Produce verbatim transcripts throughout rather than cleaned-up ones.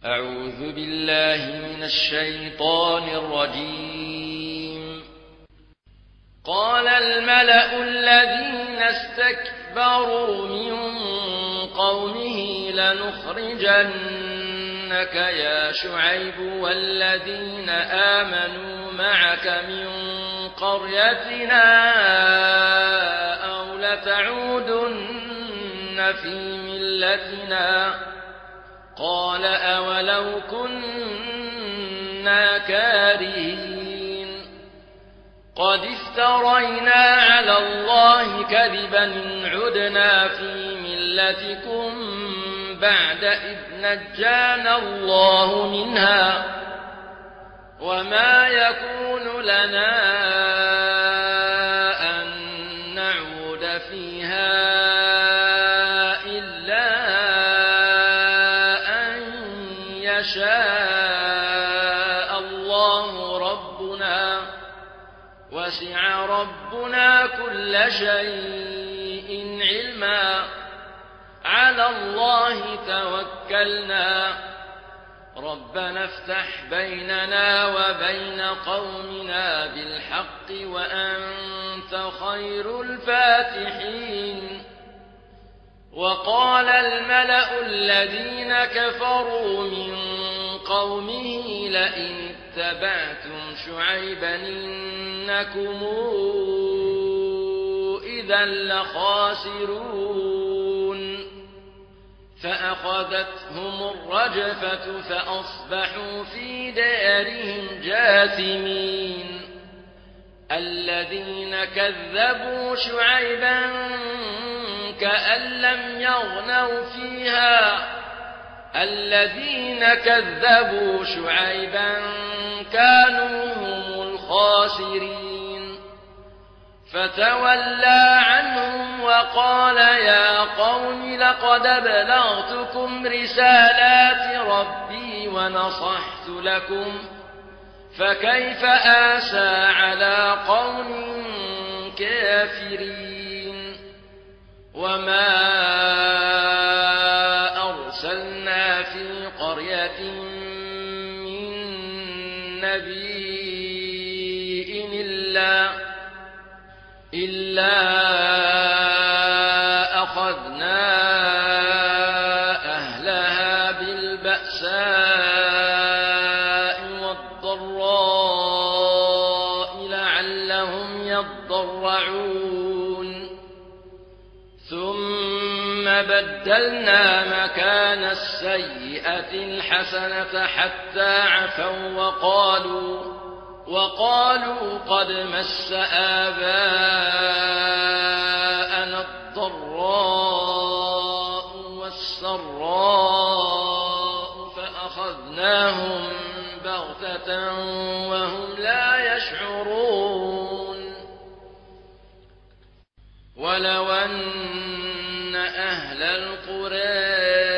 أعوذ بالله من الشيطان الرجيم. قال الملأ الذين استكبروا من قومه لنخرجنك يا شعيب والذين آمنوا معك من قريتنا أو لتعودن في ملتنا. قال أولو كنا كارهين قد افترينا على الله كذبا إن عدنا في ملتكم بعد إذ نجانا الله منها وما يكون لنا أن نعود فيها شاء الله ربنا وسع ربنا كل شيء علما على الله توكلنا ربنا افتح بيننا وبين قومنا بالحق وأنت خير الفاتحين. وقال الملأ الذين كفروا من قومه لئن اتبعتم شعيبا إنكم إذا لخاسرون فأخذتهم الرجفة فأصبحوا في دارهم جاثمين. الذين كذبوا شعيبا كأن لم يغنوا فيها الذين كذبوا شعيبا كانوا هم الخاسرين. فتولى عنهم وقال يا قوم لقد أبلغتكم رسالات ربي ونصحت لكم فكيف آسى على قوم كافرين. وما أرسلنا في قرية من نبي إلا, إلا أخذنا أهلها بالبأساء والضراء لعلهم يضرعون. ثم بدلنا مكان السيئة الحسنة حتى عفوا وقالوا, وقالوا قد مس آباءنا الضراء والسراء فأخذناهم بغتة وهم لا يشعرون. ولو أن أهل القرى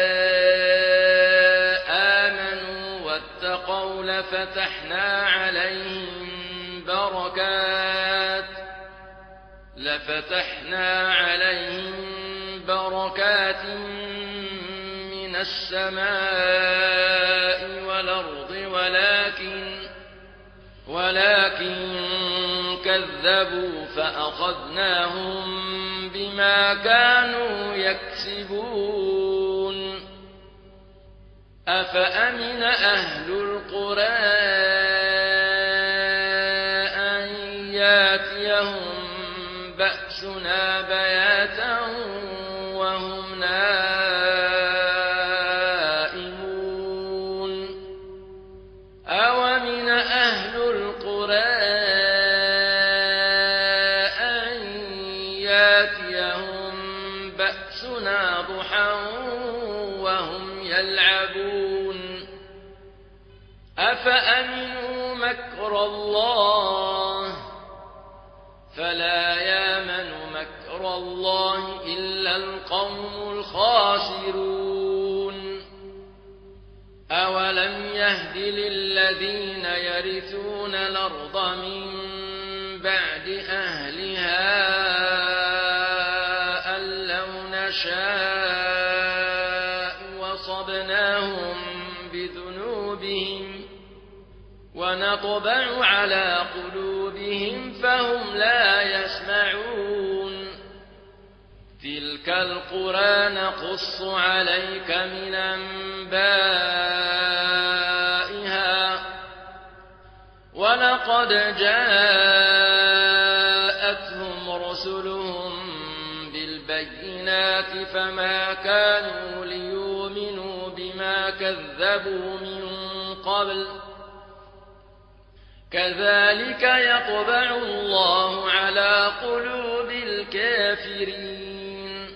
آمنوا واتقوا لفتحنا عليهم بركات لفتحنا عليهم بركات من السماء والأرض ولكن ولكن كذبوا فأخذناهم بما كانوا يكسبون. أفأمن أهل القرى أن ياتيهم بأسنا بياتا وهم نائمون. أومن أهل القرى أن ياتيهم بأسنا ضحى وهم يلعبون. أفأمنوا مكر الله فلا يامن مكر الله إلا القوم الخاسرون. أولم يهد للذين يرثون الأرض من بعد أهلها أن لو نشاء وصبناهم بذنوبهم ونطبع على قلوبهم فهم لا يسمعون تلك القرى نقص عليك من أنبائها ولقد جاءتهم رسلهم بالبينات فما كانوا ليؤمنوا بما كذبوا من قبل كذلك يطبع الله على قلوب الكافرين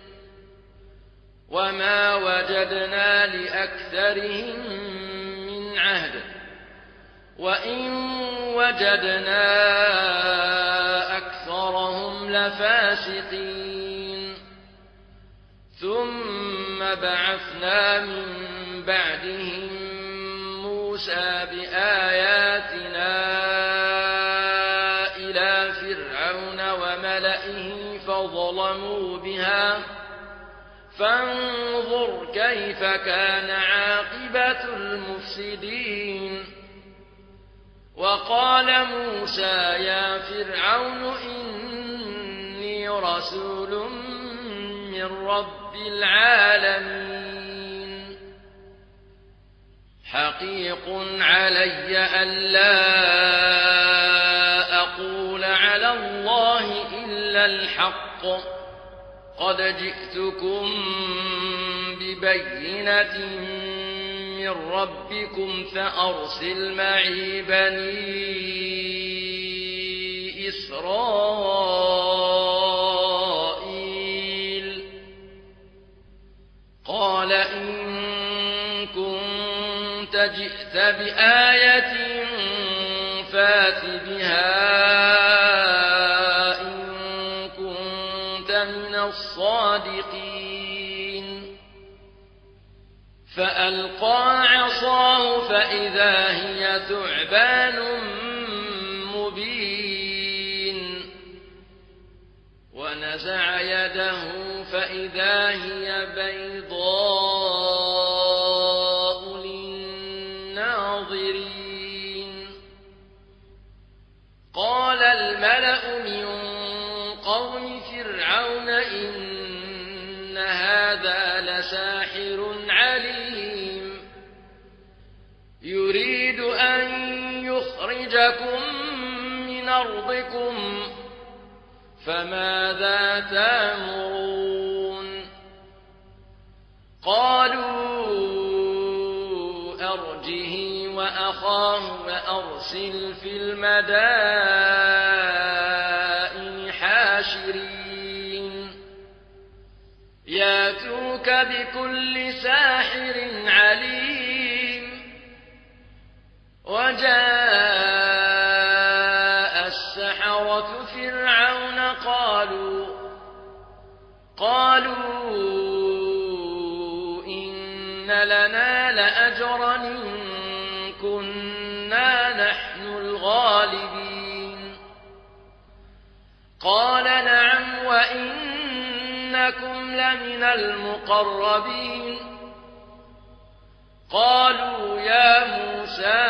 وما وجدنا لأكثرهم من عهد وإن وجدنا أكثرهم لفاسقين ثم بعثنا من بعدهم موسى بآياتنا إلى فرعون وملئه فظلموا بها فانظر كيف كان عاقبة المفسدين وقال موسى يا فرعون إني رسول من رب العالمين حقيق علي ألا أقول على الله إلا الحق قد جئتكم ببينة من ربكم فأرسل معي بني إسرائيل قال إن كنت جئت بآية فات بها إن كنت من الصادقين فألقى عصاه فإذا هي ثعبان مبين ونزع يده فإذا هي بيضاء للناظرين قال الملأ من قوم فرعون إن هذا لساحر عليم يريد أن يخرجكم من أرضكم فماذا تأمرون قالوا أرجه وأخاه وأرسل في المدائن حاشرين ياتوك بكل ساحر عليم وجاء السحرة فرعون قالوا قالوا إن لنا لأجرا إن كنا نحن الغالبين قال نعم وإنكم لمن المقربين قالوا يا موسى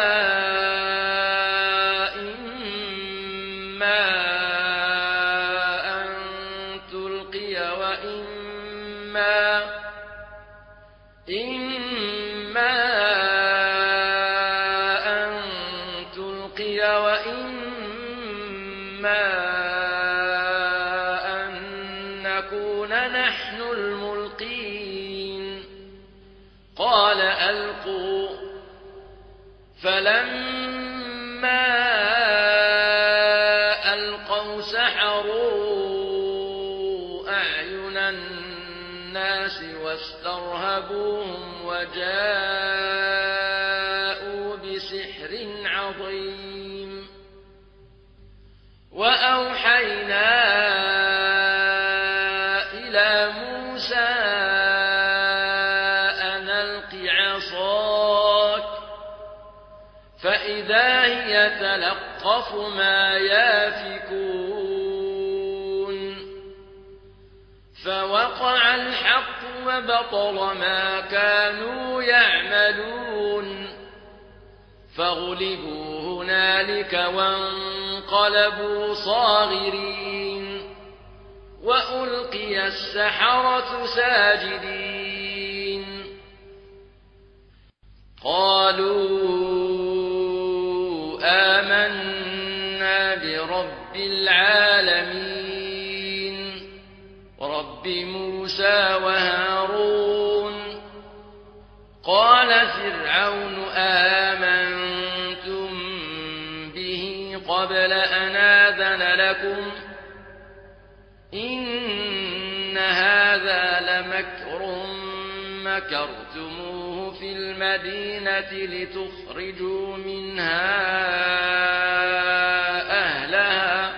إما أن تلقي وإما إما أن تلقي وإما أن نكون نحن الملقين قال ألقوا فلما ألقوا سحروا أعين الناس واسترهبوهم وجاءوا بسحر عظيم وأوحينا إلى موسى أن ألق عصاك فإذا هي تلقف ما يافكون فوقع الحق وبطل ما كانوا يعملون فغلبوا هنالك وانقلبوا صاغرين وألقي السحرة ساجدين قالوا آمنا برب العالمين رب موسى وهارون قال فرعون آمنتم به قبل أن آذن لكم إن هذا لمكر مكرتموه في المدينة لتخرجوا منها أهلها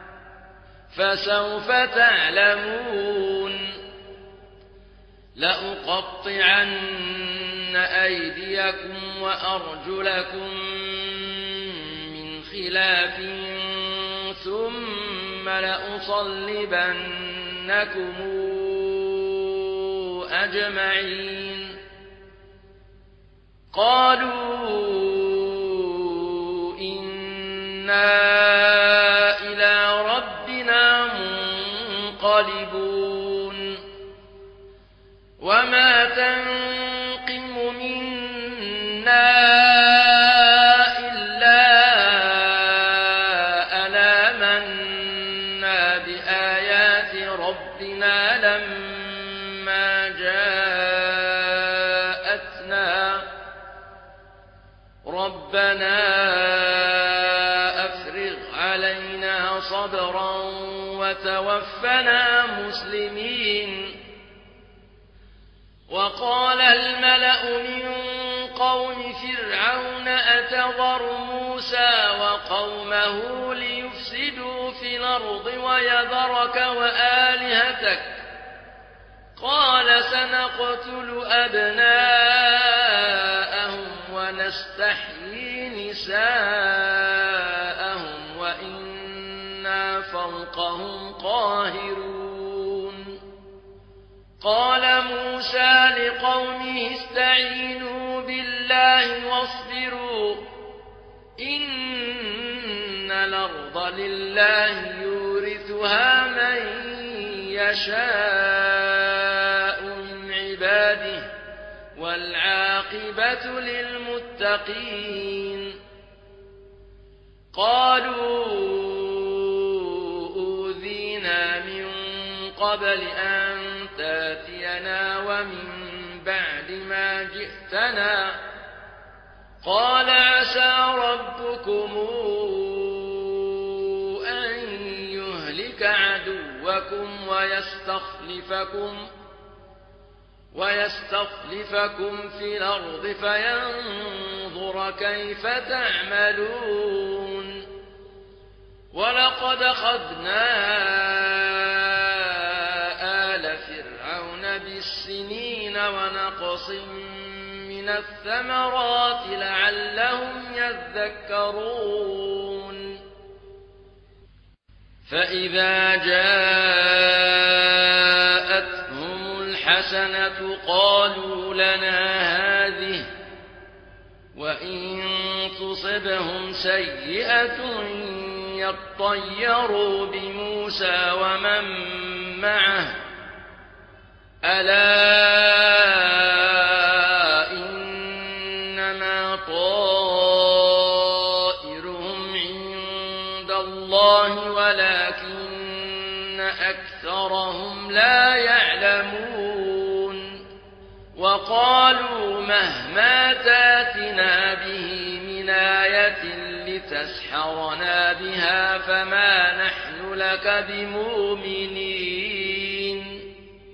فسوف تعلمون لأقطعن أيديكم وأرجلكم من خلاف ثم لأصلبنكم أجمعين قالوا إنا إلى ربنا منقلبون وما تنقم منا إلا أن آمنا بآيات ربنا لما جاءتنا ربنا أفرغ علينا صبرا وتوفنا مسلمين وقال الملأ من قوم فرعون أتذر موسى وقومه ليفسدوا في الأرض ويذرك وآلهتك قال سنقتل أبناءهم ونستحيي نساءهم وإنا فوقهم قاهرون قال موسى لقومه استعينوا بالله واصبروا إن الأرض لله يورثها من يشاء من عباده والعاقبة للمتقين قالوا أوذينا من قبل أن تاتينا ومن بعد ما جئتنا قال عسى ربكم أن يهلك عدوكم ويستخلفكم ويستخلفكم في الأرض فينظر كيف تعملون ولقد أخذنا آل فرعون بالسنين ونقص من الثمرات لعلهم يذكرون فإذا جاءتهم الحسنة قالوا لنا هذه وإن تصبهم سيئة يطيروا بموسى ومن معه ألا إنما طائرهم عند الله ولكن أكثرهم لا يعلمون وقالوا مهما تاتنا به من آية لتسحرنا بها فما نحن لك بمؤمنين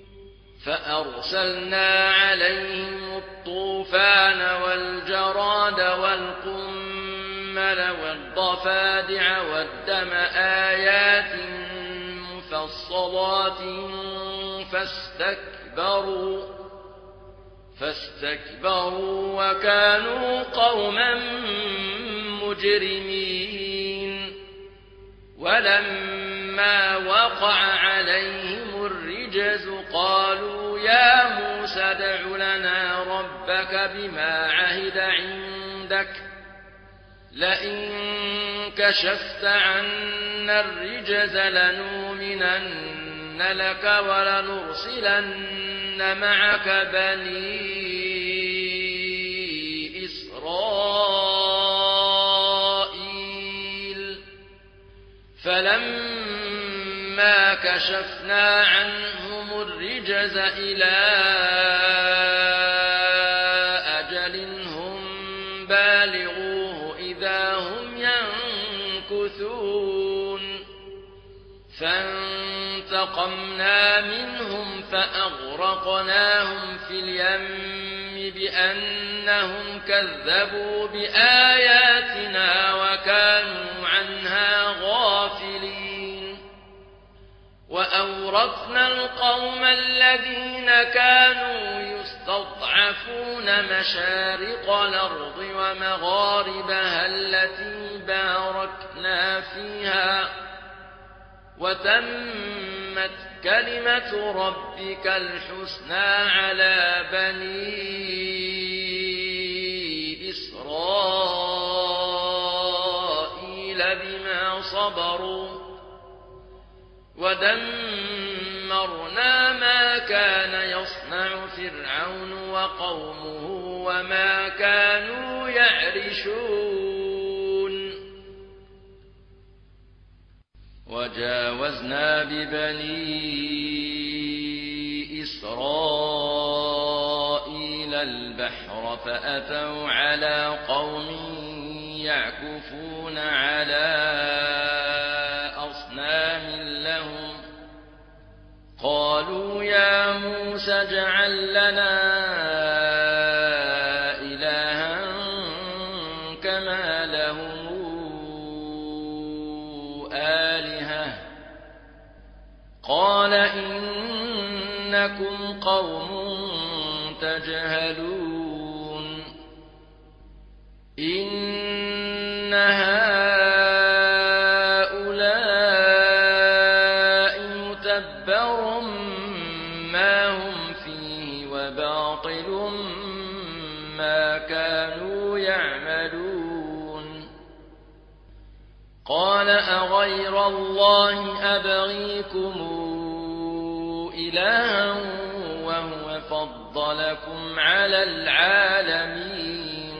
فأرسلنا عليهم الطوفان والجراد والقمل والضفادع والدم آيات مفصلات فاستكبروا فاستكبروا وكانوا قوما مجرمين ولما وقع عليهم الرجز قالوا يا موسى ادع لنا ربك بما عهد عندك لئن كشفت عنا الرجز لنؤمنن لك ولنرسلن معك بني إسرائيل فلما كشفنا عنهم الرجز إلى أجل هم بالغوه إذا هم ينكثون فانتقمنا منهم فأغرقناهم في اليم بأنهم كذبوا بآياتنا وكانوا عنها غافلين وأورثنا القوم الذين كانوا يستضعفون مشارق الأرض ومغاربها التي باركنا فيها وتمت كلمة ربك الحسنى على بني إسرائيل بما صبروا ودمرنا ما كان يصنع فرعون وقومه وما كانوا يعرشون وجاوزنا ببني إسرائيل البحر فأتوا على قوم يعكفون على أصنام لهم قالوا يا موسى اجعل لنا إلها كما لهم آلهة قال إنكم قوم تجهلون إن هؤلاء متبر ما هم فيه وباطل ما كانوا يعملون قال أغير الله أبغيكم إلها وهو فضلكم على العالمين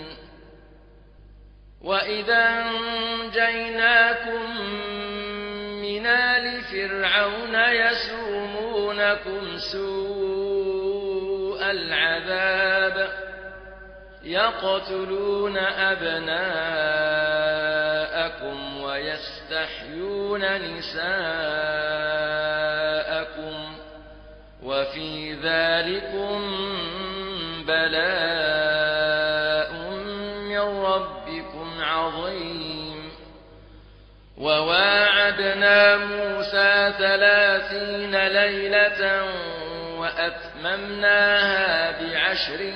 وإذا أنجيناكم من آل فرعون يسومونكم سوء العذاب يقتلون أبناءكم ويستحيون نساءكم وفي ذلكم بلاء من ربكم عظيم وواعدنا موسى ثلاثين ليلة وأتممناها بعشر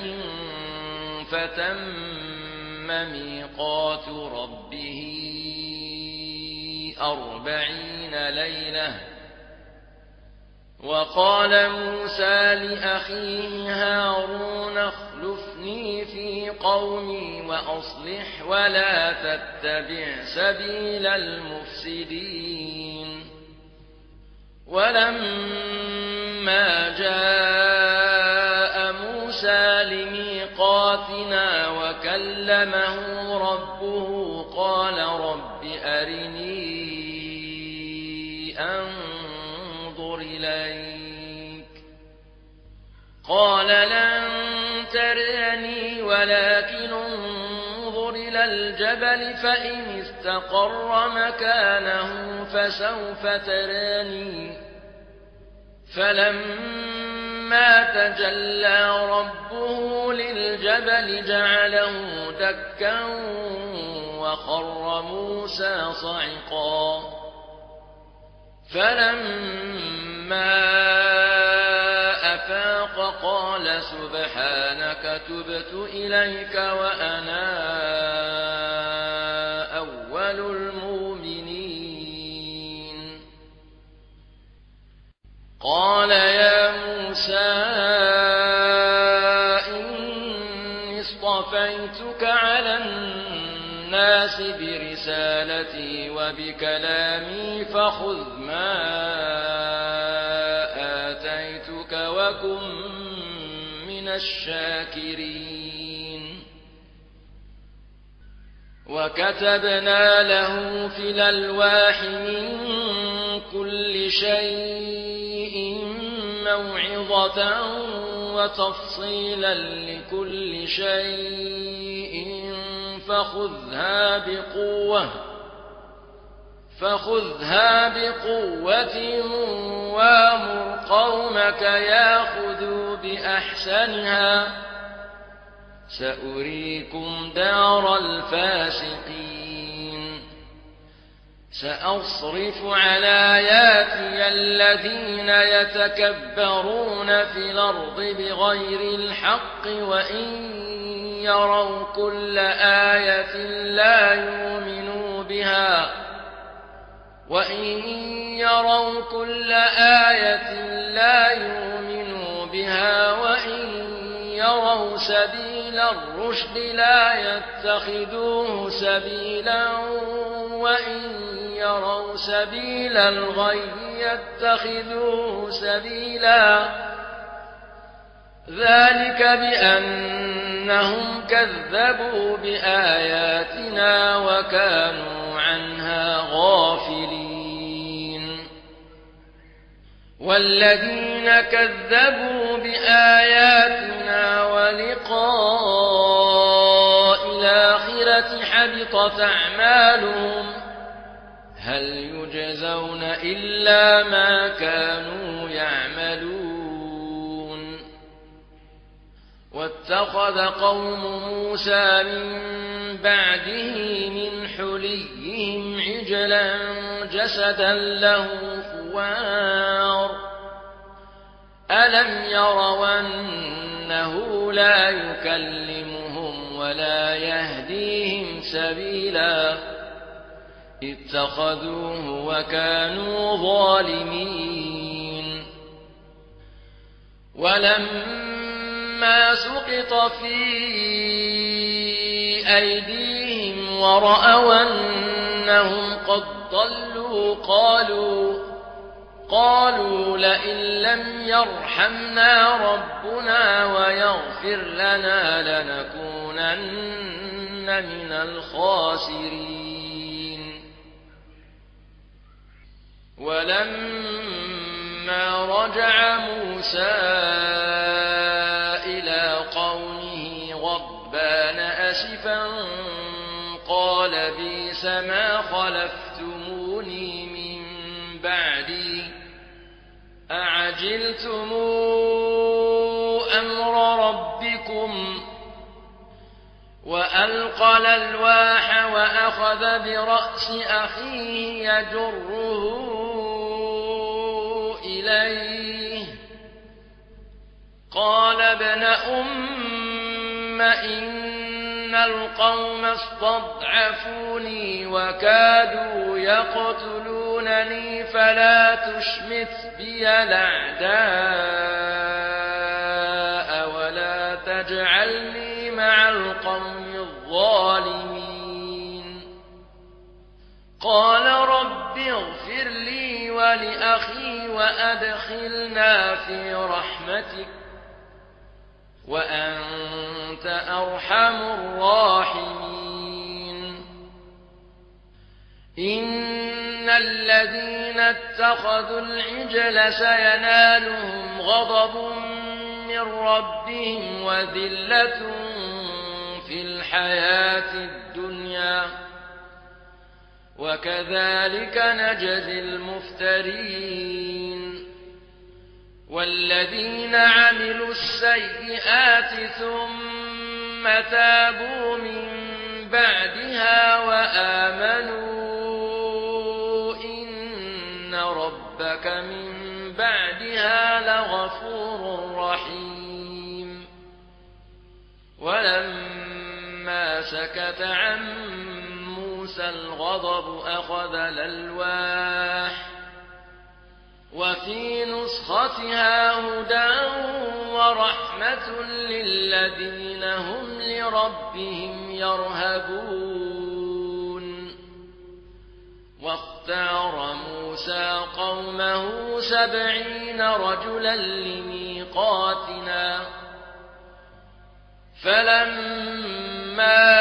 فتم ميقات ربه أربعين ليلة وقال موسى لأخيه هارون اخلفني في قومي وأصلح ولا تتبع سبيل المفسدين ولما جاء موسى لميقاتنا وكلمه ربه قال رب أرني أنظر إليك قال لن تراني ولكن انظر إلى الجبل فإن استقر مكانه فسوف تراني فلما تجلى ربه للجبل جعله دكا وخر موسى صعقا فلما أفاق قال سبحانك تبت إليك وأنا أول المؤمنين قال يا موسى إني اصطفيتك على الناس الناس برسالتي وبكلامي فخذ ما آتيتك وكن من الشاكرين. وكتبنا له في الألواح من كل شيء موعظة وتفصيلا لكل شيء فخذها بقوة فخذها بقوة وامر قومك ياخذوا بأحسنها سأريكم دار الفاسقين. سأصرف عن آياتي الذين يتكبرون في الأرض بغير الحق وإن يروا كل آية لا يؤمنوا بها وإن يروا كل آية لا يؤمنوا بها وإن يروا سبيل الرشد لا يتخذوه سبيلا وإن يروا سبيل الغي يتخذوه سبيلا. ذلك بأنهم كذبوا بآياتنا وكانوا عنها غافلين. والذين كذبوا بآياتنا ولقاء الآخرة حبطت أعمالهم هل يجزون إلا ما كانوا يعملون. واتخذ قوم موسى من بعده من حليهم عجلا جسدا له خوار ألم يروا أنه لا يكلمهم ولا يهديهم سبيلا اتخذوه وكانوا ظالمين. ولما سقط في أيديهم ورأوا أنهم قد ضلوا قالوا قالوا لئن لم يرحمنا ربنا ويغفر لنا لنكونن من الخاسرين. ولما رجع موسى إلى قومه غضبان أسفا قال بئس ما خلفتموني من بعدي أعجلتم أمر ربكم. وألقى الألواح وأخذ برأس أخيه يجره إليه قال ابن أم إن القوم استضعفوني وكادوا يقتلونني فلا تشمت بي الأعداء ولا تجعلني مع القوم الظالمين. قال رب اغفر لي ولأخي وأدخلنا في رحمتك وأنت أرحم الراحمين. إن الذين اتخذوا العجل سينالهم غضب من ربهم وذلة في الحياة الدنيا وكذلك نجزي المفترين. والذين عملوا السيئات ثم تابوا من بعدها وآمنوا إن ربك من بعدها لغفور رحيم. ولما سكت عن موسى الغضب أخذ الألواح وفي نسختها هدى ورحمة للذين هم لربهم يرهبون. واختار موسى قومه سبعين رجلا لميقاتنا فلما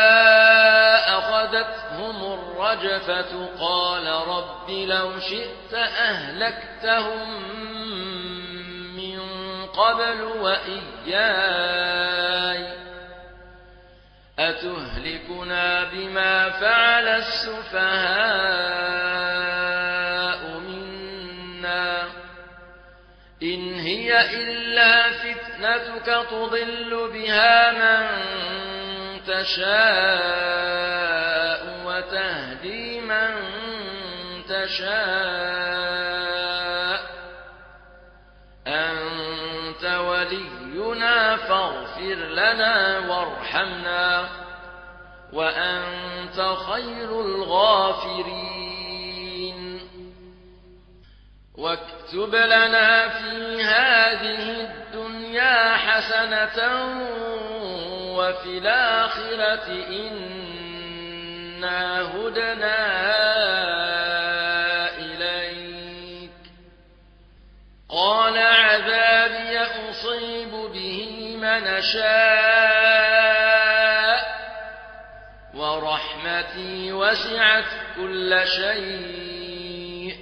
أخذتهم الرجفة قال رب لو شئت أهلكتهم من قبل وإياي أتهلكنا بما فعل السفهاء منا إن هي إلا فتنتك تضل بها من تشاء وتهدي من تشاء أنت ولينا فاغفر لنا وارحمنا وأنت خير الغافرين واكتب لنا في هذه الدنيا حسنة وفي الآخرة إنا هدنا إليك قال عذابي أصيب به من شاء ورحمتي وسعت كل شيء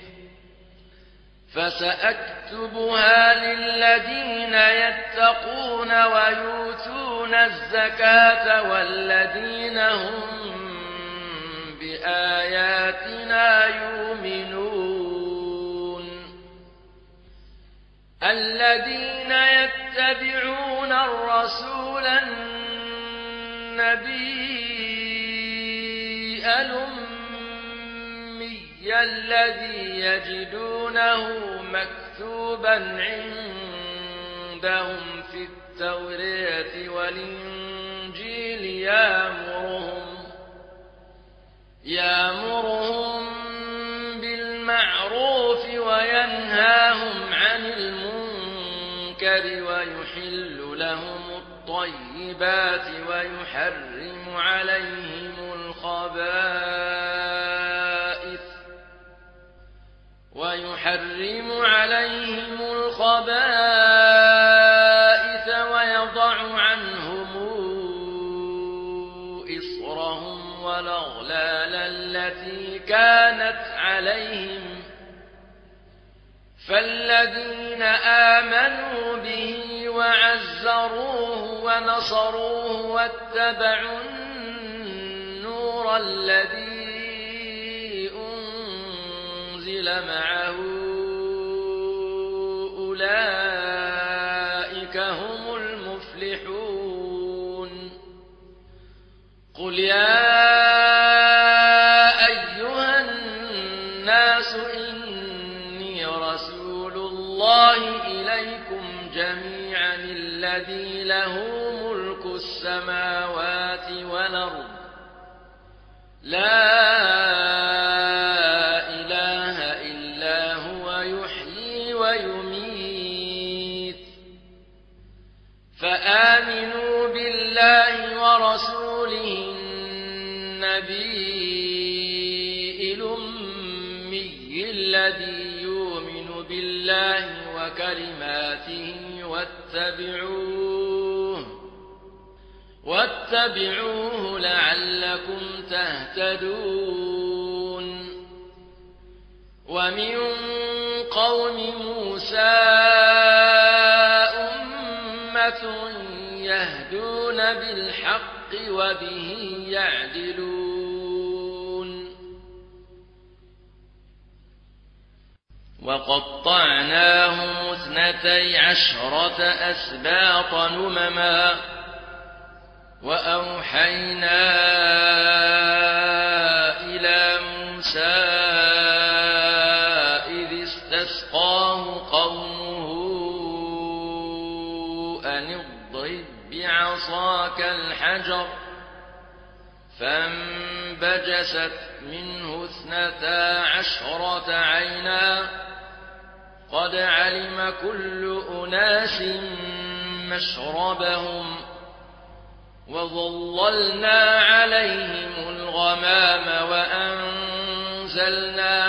فسأكتبها للذين يتقون ويؤتون الزكاة والذين هم بآياتنا يؤمنون الذين يتبعون الرسول النبي الأمي الذي يجدونه مكتوبا عندهم في التوراة والإنجيل يأمرهم يأمرهم بالمعروف وينهاهم عن المنكر ويحل لهم الطيبات ويحرم عليهم الخبائث ويحرم عليهم الخبائث ويضع عنهم إصرهم والأغلال التي كانت عليهم فالذين آمنوا به وعزروه ونصروه واتبعوا النور الذي أنزل معه أولئك هم المفلحون قل يا أيها الناس إني رسول الله إليكم جميعا الذي له ملك السماوات والأرض لا إله إلا هو يحيي ويميت فآمنوا بالله ورسوله النبي الأمي الذي يؤمن بالله وكلماته واتبعوه واتبعوه لعلكم تهتدون ومن قوم موسى أمة يهدون بالحق وبه يعدلون وقطعناهم اثنتي عشرة أسباط نمما وأوحينا إلى موسى إذ استسقاه قومه أن اضرب بعصاك الحجر فانبجست منه اثنتا عشرة عينا قد علم كل أناس مشربهم وظللنا عليهم الغمام وأنزلنا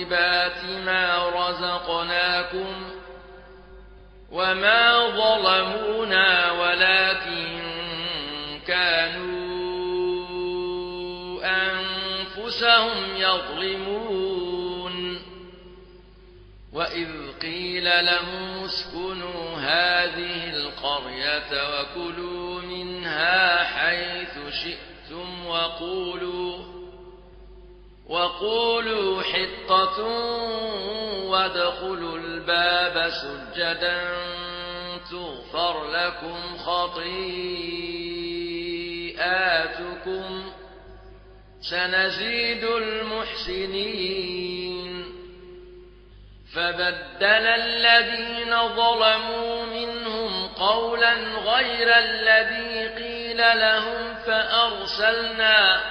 طيبات ما رزقناكم وما ظلمونا ولكن كانوا أنفسهم يظلمون وإذ قيل لهم اسكنوا هذه القرية وكلوا منها حيث شئتم وقولوا وقولوا حطة وادخلوا الباب سجدا تغفر لكم خطيئاتكم سنزيد المحسنين فبدل الذين ظلموا منهم قولا غير الذي قيل لهم فأرسلنا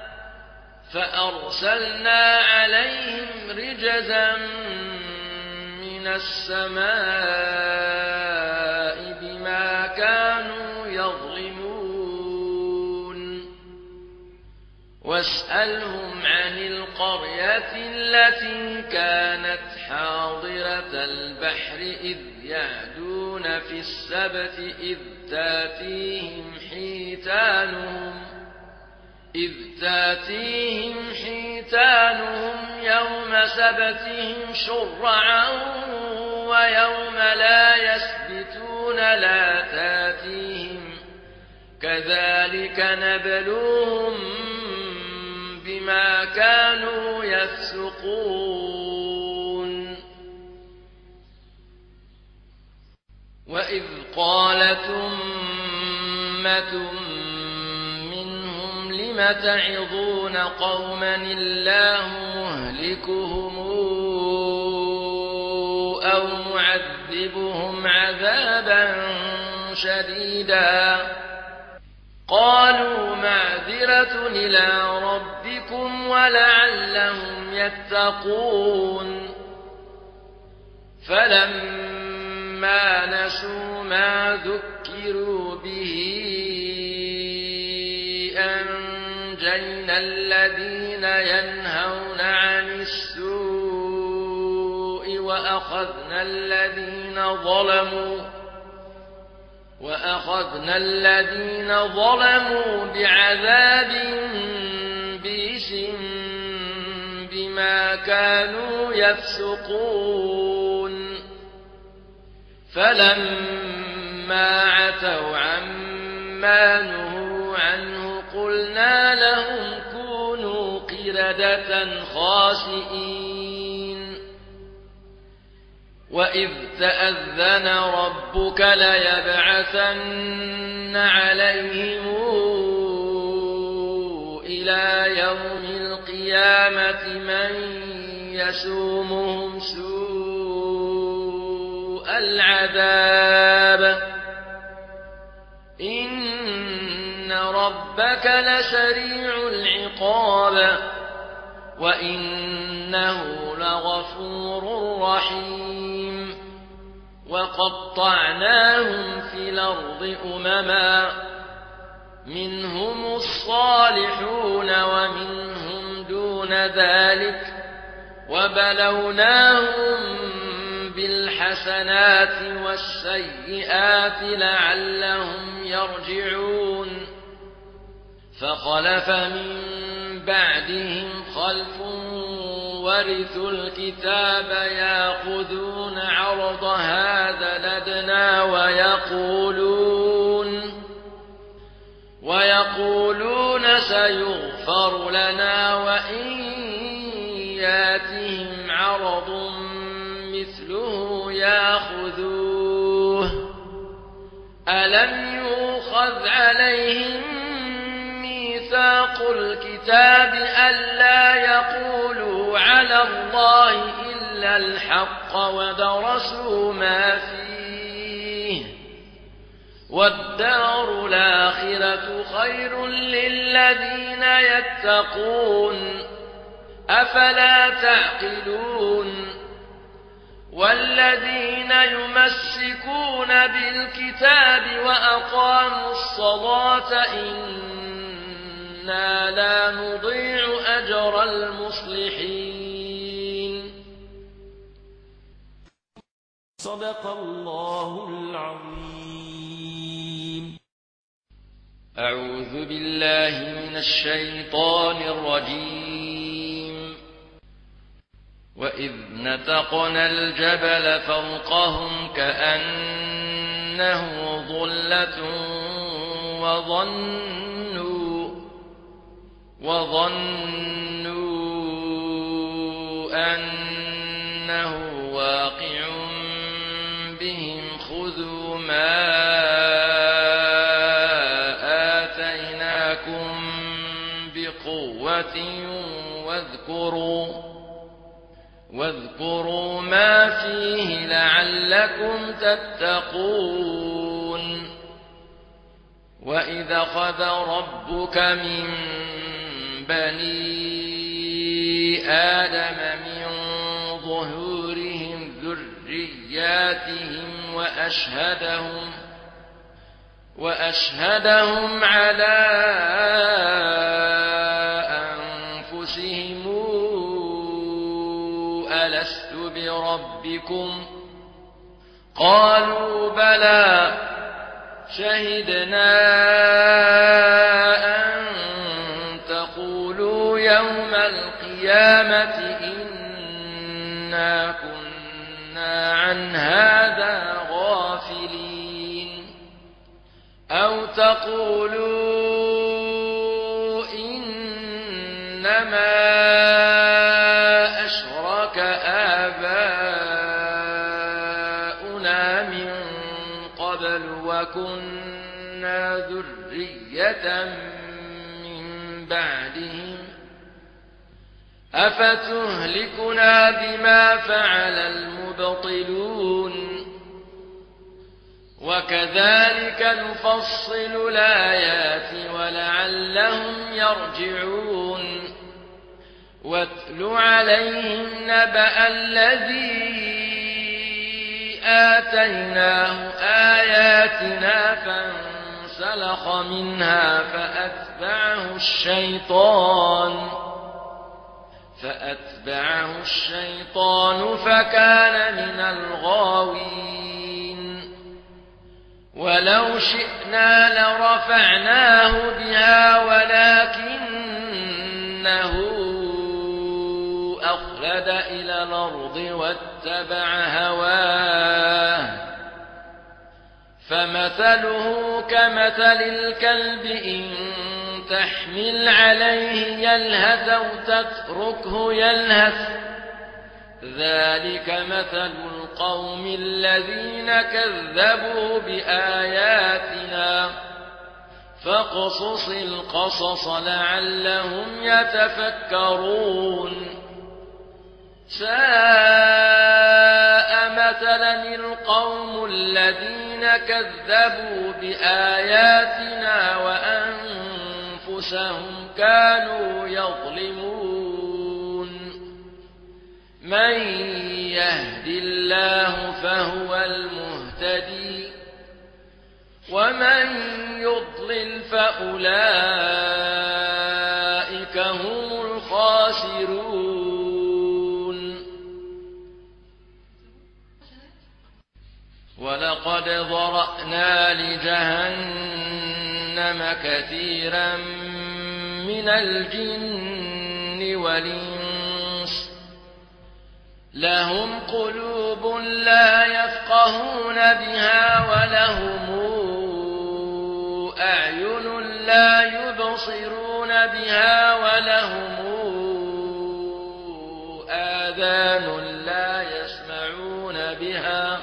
فأرسلنا عليهم رجزا من السماء بما كانوا يظلمون واسألهم عن القرية التي كانت حاضرة البحر إذ يعدون في السبت إذ تاتيهم حيتانهم إذ تاتيهم حيتانهم يوم سبتهم شرعا ويوم لا يسبتون لا تاتيهم كذلك نبلوهم بما كانوا يفسقون وإذ قالت أمة لم تعظون قوما الله مهلكهم أو معذبهم عذابا شديدا قالوا معذرة إلى ربكم ولعلهم يتقون فلما نسوا ما ذكروا به أنجينا الذين ينهون عن السوء وأخذنا الذين ظلموا وأخذنا الذين ظلموا بعذاب بئس بما كانوا يفسقون فلما عتوا عما نهوا عنه قلنا لهم كونوا قردة خاسئين وإذ تأذن ربك ليبعثن عليهم إلى يوم القيامة من يسومهم سوء العذاب إن ربك لسريع العقاب وإنه لغفور رحيم وقطعناهم في الأرض أمما منهم الصالحون ومنهم دون ذلك وبلوناهم بالحسنات والسيئات لعلهم يرجعون فخلف من بعدهم خلف ورثوا الكتاب يأخذون عرض هذا الأدنى ويقولون ويقولون سيغفر لنا وإن ياتهم عرض مثله يأخذوه ألم يؤخذ عليهم ميثاق الكتاب ألا يقولوا على الله إلا الحق ودرسوا ما فيه والدار الآخرة خير للذين يتقون أفلا تعقلون والذين يمسكون بالكتاب وأقاموا الصلاة إنا لا نضيع أجر المصلحين صدق الله العظيم. أعوذ بالله من الشيطان الرجيم. وإذ نتقنا الجبل فوقهم كأنه ظلة وظنوا وظنوا أنه واقع بهم خذوا ما آتيناكم بقوة واذكروا واذكروا ما فيه لعلكم تتقون. وإذا أخذ ربك من بني آدم من ظهورهم ذرياتهم وأشهدهم وأشهدهم على أنفسهم ألست بربكم قالوا بلى شهدنا أن تقولوا يوم القيامة إنا كنا عن هذا غافلين أو تقولوا إنما أشرك آباؤنا من قبل وكنا ذرية من بعدهم أفتهلكنا بما فعل المبطلون وكذلك نفصل الآيات ولعلهم يرجعون. واتل عليهم نبأ الذي آتيناه آياتنا فانسلخ منها فأتبعه الشيطان فأتبعه الشيطان فكان من الغاوين. ولو شئنا لرفعناه بها ولكنه أخلد إلى الأرض واتبع هواه فمثله كمثل الكلب إن تحمل عليه يلهث أو تتركه يلهث ذلك مثل القوم الذين كذبوا بآياتنا فاقصص القصص لعلهم يتفكرون. ساء مثلا القوم الذين كذبوا بآياتنا وأنفسهم كانوا يظلمون. من يهد الله فهو المهتدي ومن يضلل فأولئك هم الخاسرون. ولقد ذرأنا لجهنم كثيرا من الجن والإنس لهم قلوب لا يفقهون بها ولهم أعين لا يبصرون بها ولهم آذان لا يسمعون بها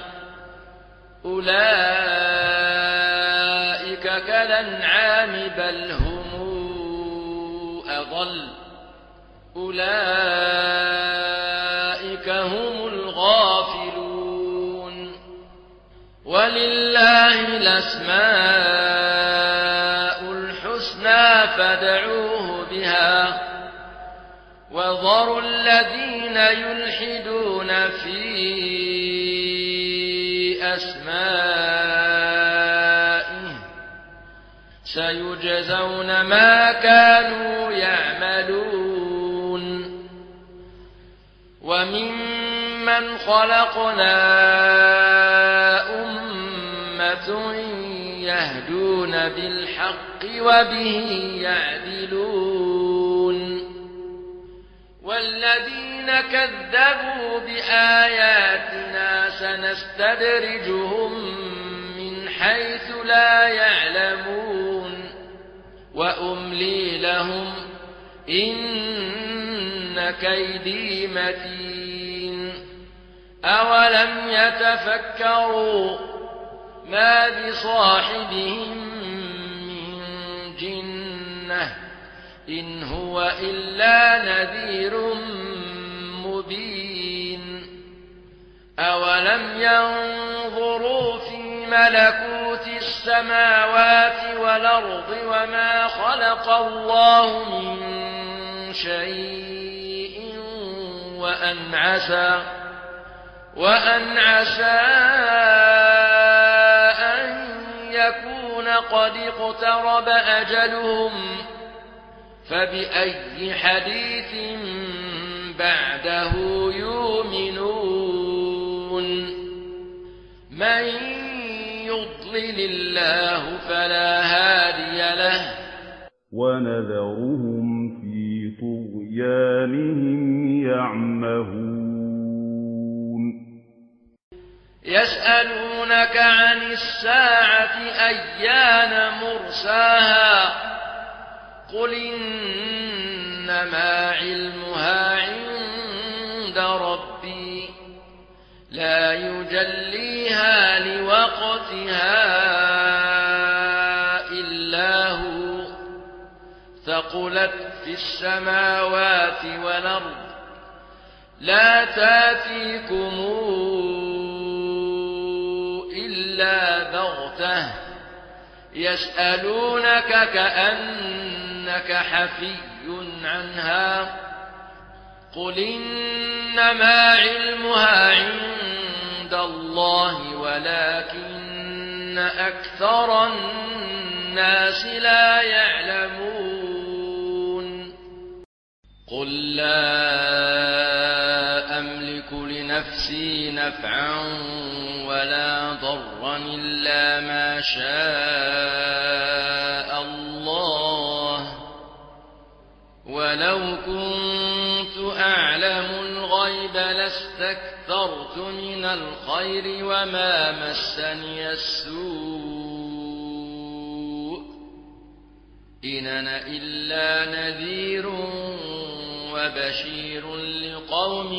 أولئك كالأنعام بل هم أضل أولئك هم الغافلون. ولله الأسماء الحسنى فادعوه بها وذروا الذين يلحدون في أسمائه سيجزون ما كانوا يعملون. وممن خلقنا أمة يهدون بالحق وبه يعدلون والذين كذبوا بآياتنا سنستدرجهم من حيث لا يعلمون وأملي لهم إن كيدي متين أولم يتفكروا ما بصاحبهم من جنة إن هو إلا نذير مبين أولم ينظروا في ملكوت السماوات والأرض وما خلق الله من شيء وأن عسى وأن عسى أن يكون قد اقترب أجلهم فبأي حديث بعده يؤمنون من يضلل الله فلا هادي له ونذرهم في طغيانهم يعمهون يسألونك عن الساعة أيان مرساها قل إنما علمها عند ربي لا يجليها لوقتها إلا هو ثقلت في السماوات والأرض لا تأتيكم إلا بغتة يسألونك كأنك حفي عنها قل إنما علمها عند الله ولكن أكثر الناس لا يعلمون قل لا أملك لنفسي نفعا ولا ضرا إلا ما شاء الله ولو كنت أعلم الغيب لاستكثرت من الخير وما مسني السوء إن أنا إلا نذير وبشير لقوم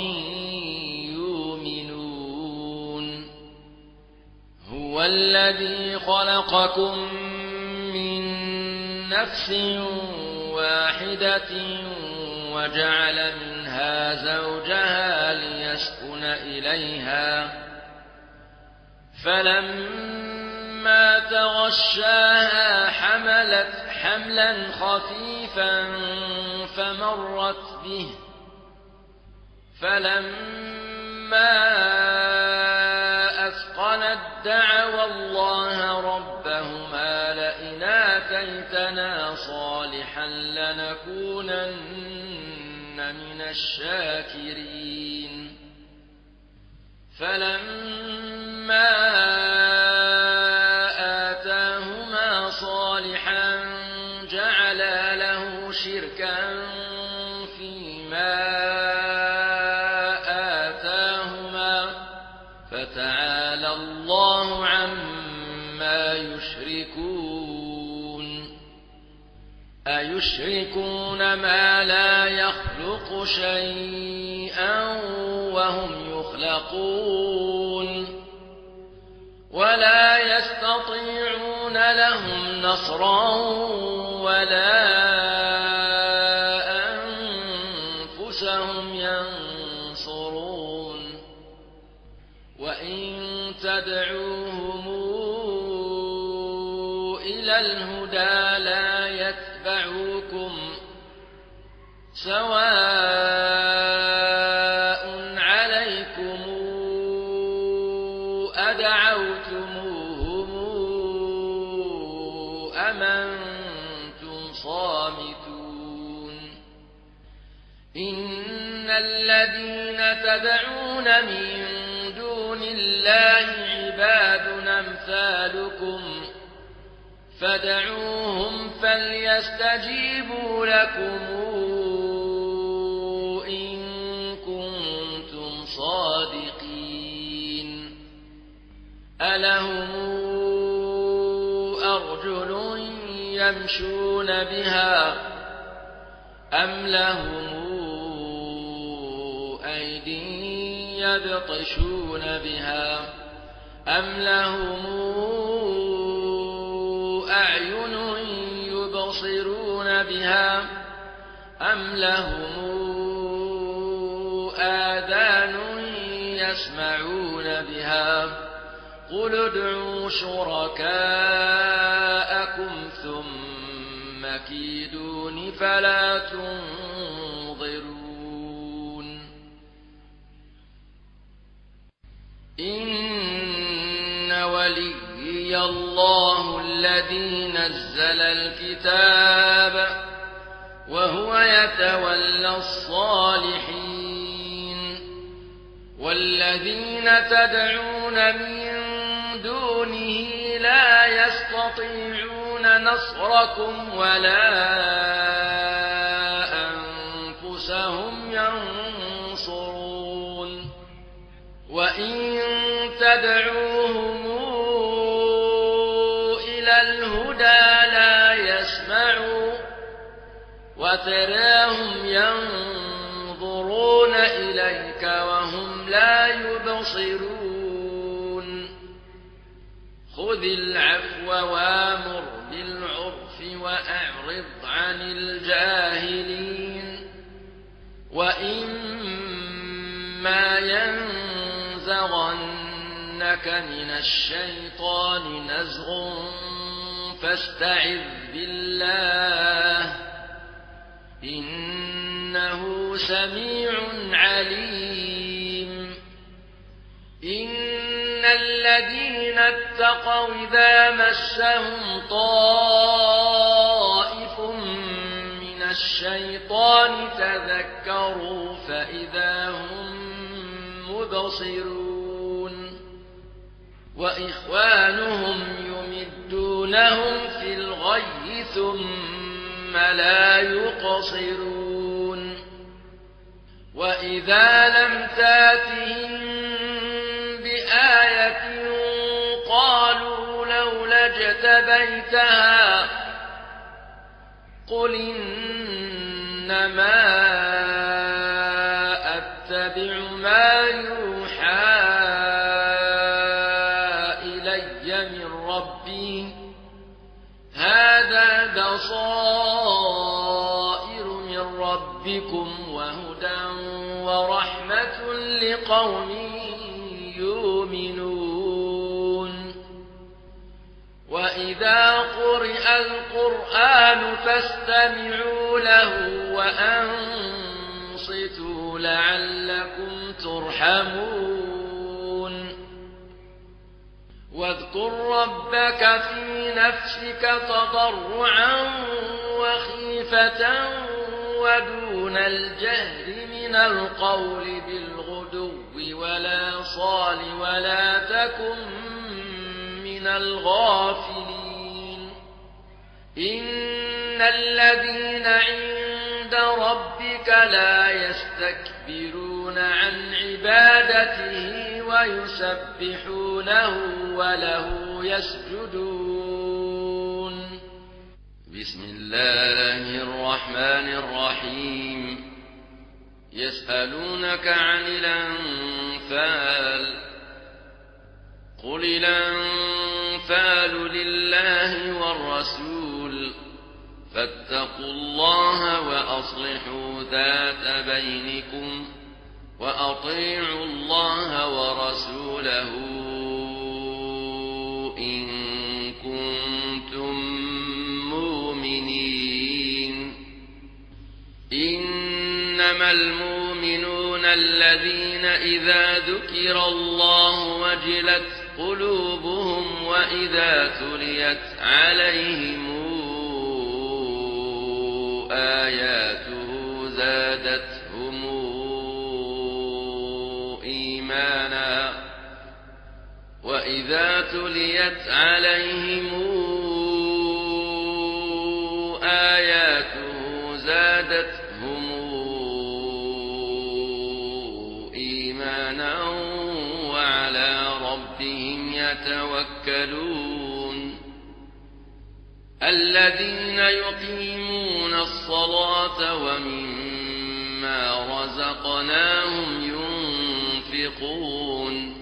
يؤمنون هو الذي خلقكم من نفس واحدة وجعل منها زوجها ليسكن إليها فلما تغشاها حملت حملا خفيفا فمرت به فلما أثقلت دعوا الله ربهما لئن آتيتنا صالحا لنكونن من الشاكرين فلما آتاهما صالحا جعلا له شركا فيما آتاهما فتعالى الله عما يشركون أيشركون ما لا يخلق شيئا وهم يخلقون ولا يستطيعون لهم نصرا ولا أنفسهم ينصرون وإن تدعوهم إلى الهدى لا يتبعوكم سواء عليكم أدعوتموهم أم أنتم صامتون إن الذين تدعون من دون الله عباد أمثالكم فادعوهم فليستجيبوا لكم إن كنتم صادقين ألهم أرجل يمشون بها أم لهم أيدي يبطشون بها أم لهم أعين يبصرون بها أم لهم آذان يسمعون بها قل ادعوا شركاءكم ثم كيدون فلا تنظرون إن وليي الله الذي نزل الكتاب وهو يتولى الصالحين والذين تدعون من دونه لا يستطيعون نصركم ولا أنفسهم ينصرون وإن تدعوهم إلى الهدى لا يسمعوا وتراهم ينظرون إليك وهم لا يبصرون خذ العفو وامر بالعرف وأعرض عن الجاهلين وإما ينزغنك من الشيطان نزغ فاستعذ بالله إنه سميع عليم إن الذين اتقوا إذا مسهم طائف من الشيطان تذكروا فإذا هم مبصرون وإخوانهم يمدونهم في الغي ثم لا يقصرون وإذا لم تاتهم بآية قالوا لولا اجتبيتها قل إنما أتبع ما يوحى إلي من ربي هذا بصائر من ربكم وهدى ورحمة لقوم يؤمنون وإذا قرئ القرآن فاستمعوا له وأنصتوا لعلكم ترحمون واذكر ربك في نفسك تضرعا وخيفة ودون الجهر من القول بالغدو ولا صال ولا تكن من الغافلين إن الذين عند ربك لا يستكبرون عن عبادته ويسبحونه وله يسجدون بسم الله الرحمن الرحيم يسألونك عن الأنفال قل الأنفال لله والرسول فاتقوا الله وأصلحوا ذات بينكم وأطيعوا الله ورسوله إن كنتم مؤمنين إنما المؤمنون الذين إذا ذكر الله وجلت قلوبهم وإذا تليت عليهم آياته زادتهم إيمانا وإذا تليت عليهم يتوكلون الذين يقيمون الصلاة ومما رزقناهم ينفقون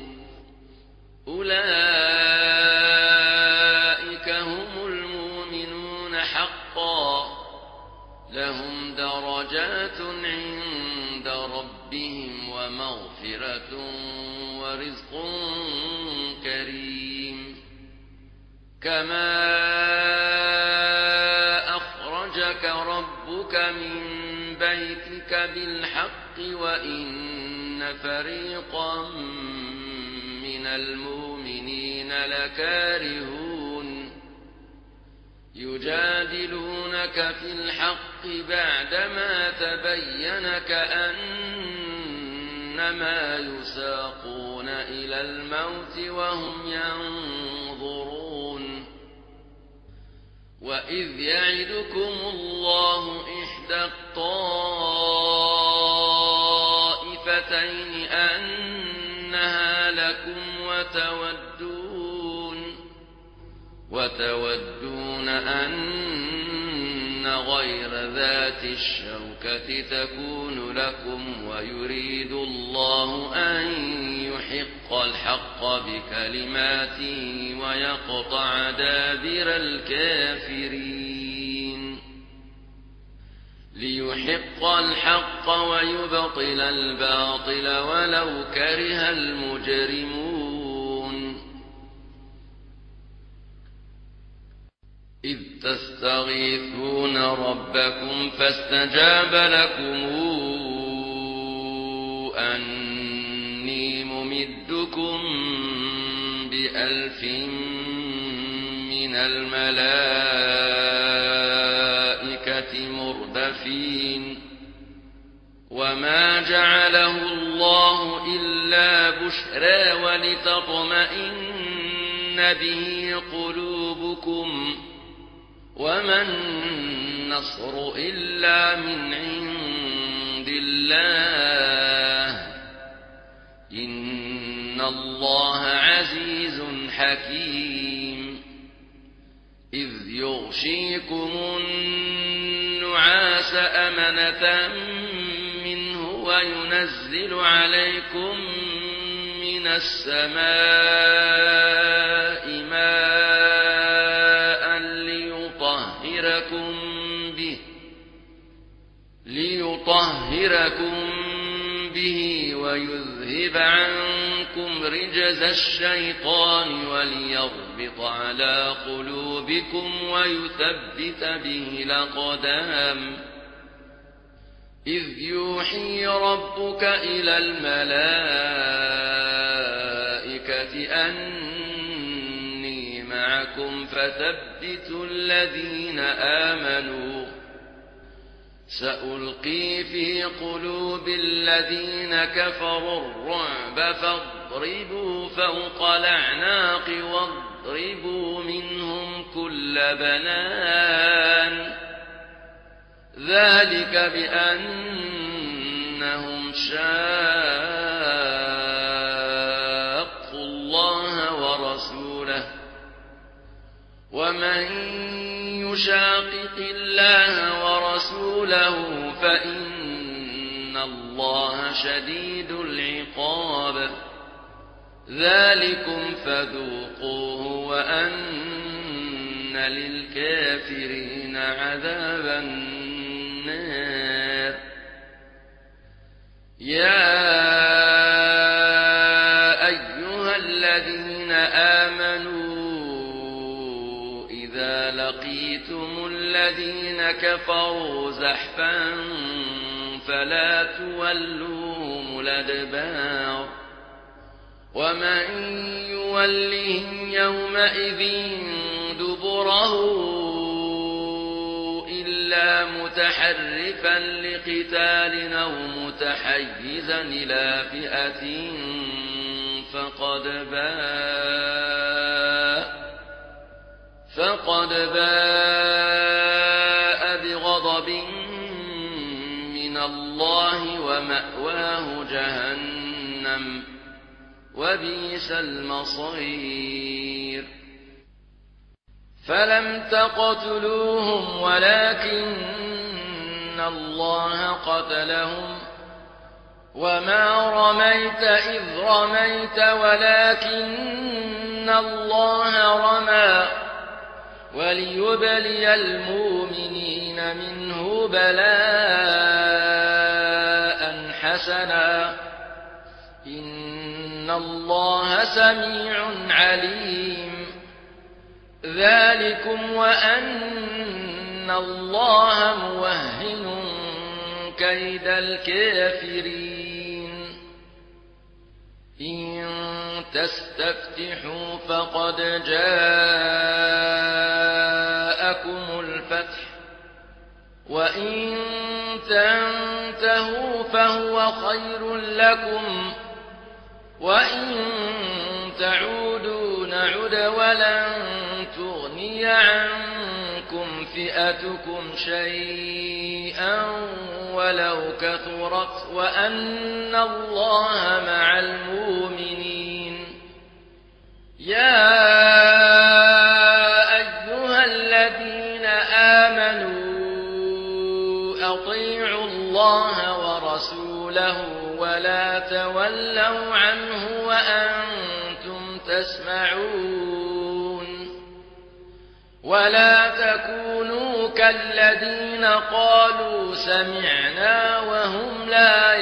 أولئك هم المؤمنون حقا لهم درجات عند ربهم ومغفرة ورزق كريم كما أخرجك ربك من بيتك بالحق وإن فريقا من المؤمنين لكارهون يجادلونك في الحق بعدما تبين كأنما يساقون إلى الموت وهم ينظرون وإذ يعدكم الله إحدى الطائفتين أنها لكم وتودون وتودون أن غير ذات الشوكة تكون لكم ويريد الله أن يحق الحق بكلماته ويقطع دابر الكافرين ليحق الحق ويبطل الباطل ولو كره المجرمون إذ تستغيثون ربكم فاستجاب لكم أني ممدكم بألف من الملائكة مردفين وما جعله الله إلا بشرى ولتطمئن به قلوبكم وما النصر إلا من عند الله إن الله عزيز حكيم إذ يغشيكم النعاس أمنة منه وينزل عليكم من السماء ماء ليطهركم به ليطهركم به ويذهب عنكم رجز الشيطان وليربط على قلوبكم ويثبت به الأقدام إذ يوحي ربك إلى الملائكة أني معكم فثبتوا الذين آمنوا سألقي في قلوب الذين كفروا الرعب فاضربوا فوق الأعناق واضربوا منهم كل بنان ذلك بأنهم شاقوا الله ورسوله ومن يشاقق الله ورسوله فإن الله شديد العقاب ذلكم فذوقوه وأن للكافرين عذاب النار يا أيها الذين آمنوا إذا لقيتم الذين كفروا زحفا فلا تولوهم الأدبار ومن يولهم يومئذ دبره إلا متحرفا لقتال أو متحيزا إلى فئة فقد باء فقد باء بغضب من الله ومأواه جهنم وبئس وبئس المصير فلم تقتلوهم ولكن الله قتلهم وما رميت إذ رميت ولكن الله رمى وليبلي المؤمنين منه بلاء حسنا إن الله سميع عليم ذلكم وأن الله موهن كيد الكافرين إن تستفتحوا فقد جاءكم الفتح وإن تنتهوا فهو خير لكم وإن تعودوا نعد ولن تغني عنكم فئتكم شيئا ولو كثرت وأن الله مع المؤمنين يا أيها الذين آمنوا أطيعوا الله ورسوله ولا تولوا عنه وأنتم تسمعون ولا تكونوا كالذين قالوا سمعنا وهم لا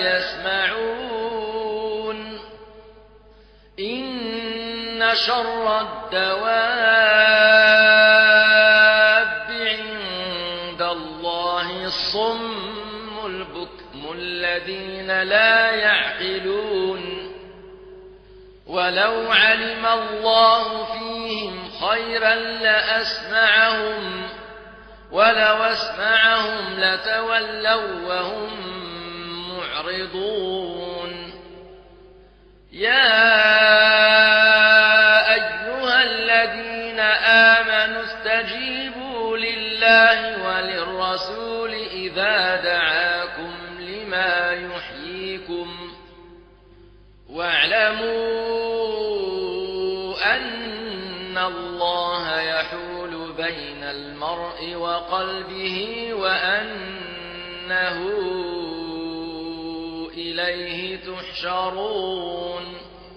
يسمعون إن شر الدواب عند الله الصم البكم الذين لا يعقلون ولو علم الله فيهم خيرا لأسمعهم ولو أسمعهم لتولوا وهم معرضون يا أيها الذين آمنوا استجيبوا لله وللرسول إذا دعاكم لما يحييكم واعلموا أن الله يحول بين المرء وقلبه وأنه إليه تحشرون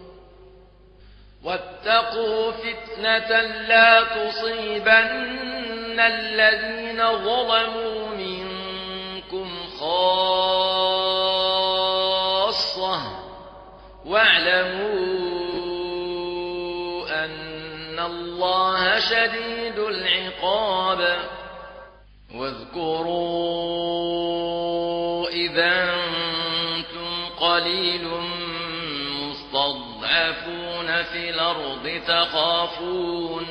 واتقوا فتنة لا تصيبن الذين ظلموا منكم خاصة واعلموا أن الله شديد العقاب واذكروا إذا أنتم قليل مستضعفون في الأرض تخافون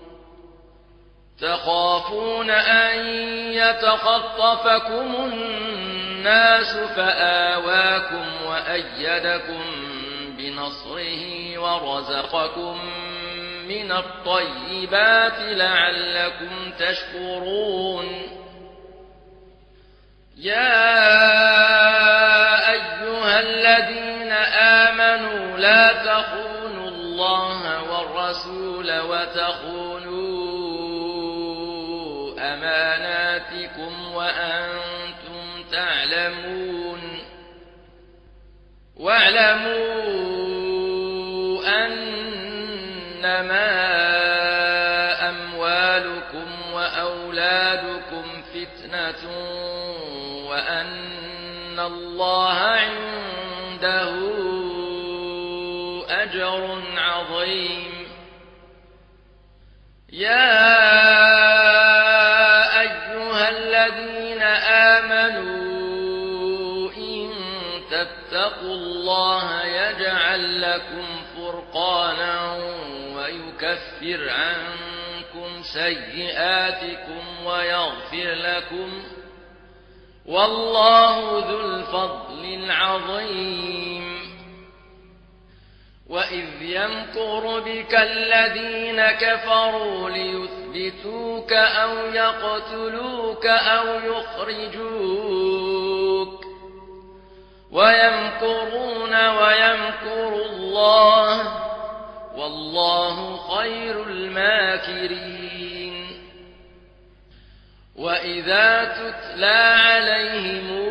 تخافون أن يتخطفكم الناس فآواكم وأيدكم بنصره ورزقكم من الطيبات لعلكم تشكرون يا أيها الذين آمنوا لا تخونوا الله والرسول وتخونوا أماناتكم وأنتم تعلمون واعلموا أنما أموالكم وأولادكم فتنة وأن الله عنده أجر عظيم يا أيها الذين آمنوا إن تتقوا الله يجعل لكم فرقانا ويكفر عنكم سيئاتكم ويغفر لكم والله ذو الفضل العظيم وإذ يمكر بك الذين كفروا ليثبتوك أو يقتلوك أو يخرجوك ويمكرون ويمكر الله والله خير الماكرين وإذا تتلى عليهم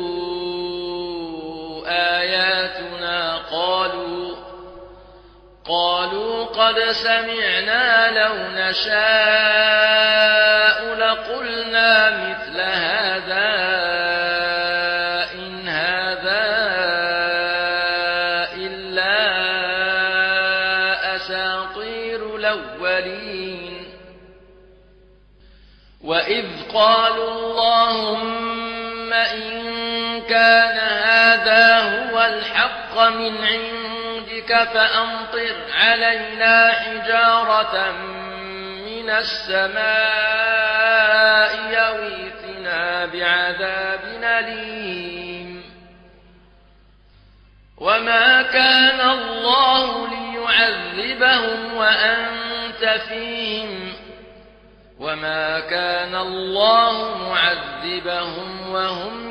آياتنا قالوا قالوا قد سمعنا لو نشاء لقلنا مثل هذا إن هذا إلا أساطير الأولين وإذ قالوا اللهم إن كان هذا هو الحق من عندك فأمطر علينا حجارة من السماء أو ائتنا بعذاب أليم وما كان الله ليعذبهم وأنت فيهم وما كان الله معذبهم وهم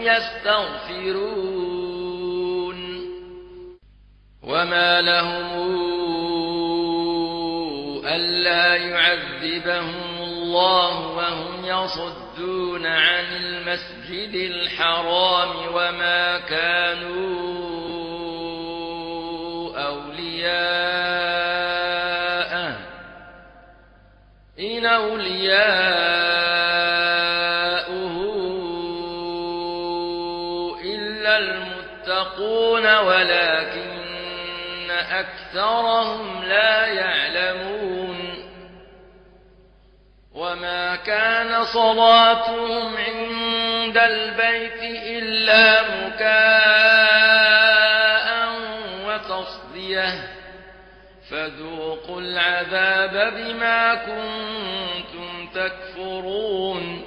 يستغفرون وما لهم ألا يعذبهم الله وهم يصدون عن المسجد الحرام وما كانوا أولياءه إن أولياؤه إلا المتقون ولكن أكثرهم لا يعلمون وما كان صلاتهم عند البيت إلا مكاء وتصديه فذوقوا العذاب بما كنتم تكفرون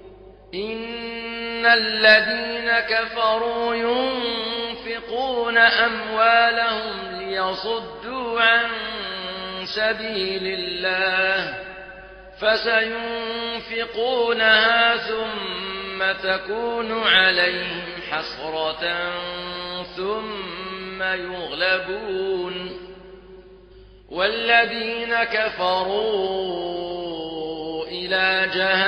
إن الذين كفروا ينفقون أموالهم ليصدوا عن سبيل الله فسينفقونها ثم تكون عليهم حسرة ثم يغلبون والذين كفروا إلى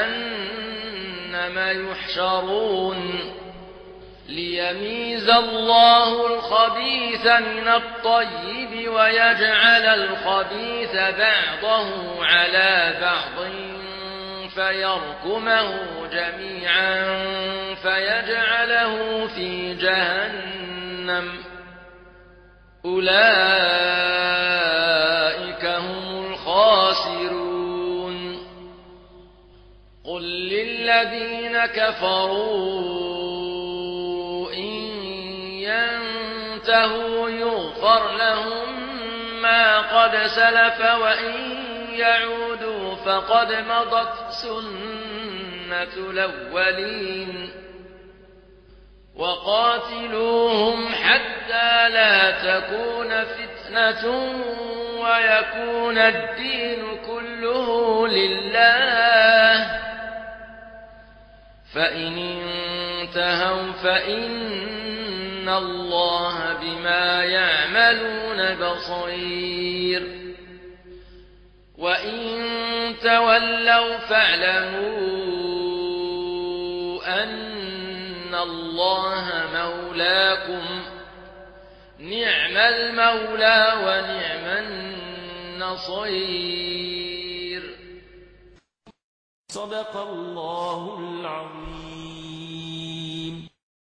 جهنم يحشرون ليميز الله الخبيث من الطيب ويجعل الخبيث بعضه على بعض فيركمه جميعا فيجعله في جهنم أولئك هم الخاسرون قل للذين كفروا إن ينتهوا يغفر لهم ما قد سلف وإن يعودوا فقد مضت سنة الأولين وقاتلوهم حتى لا تكون فتنة ويكون الدين كله لله فإن انتهوا فإن الله بما يعملون بصير وإن تولوا فاعلموا أن الله مولاكم نعم المولى ونعم النصير صدق الله العظيم.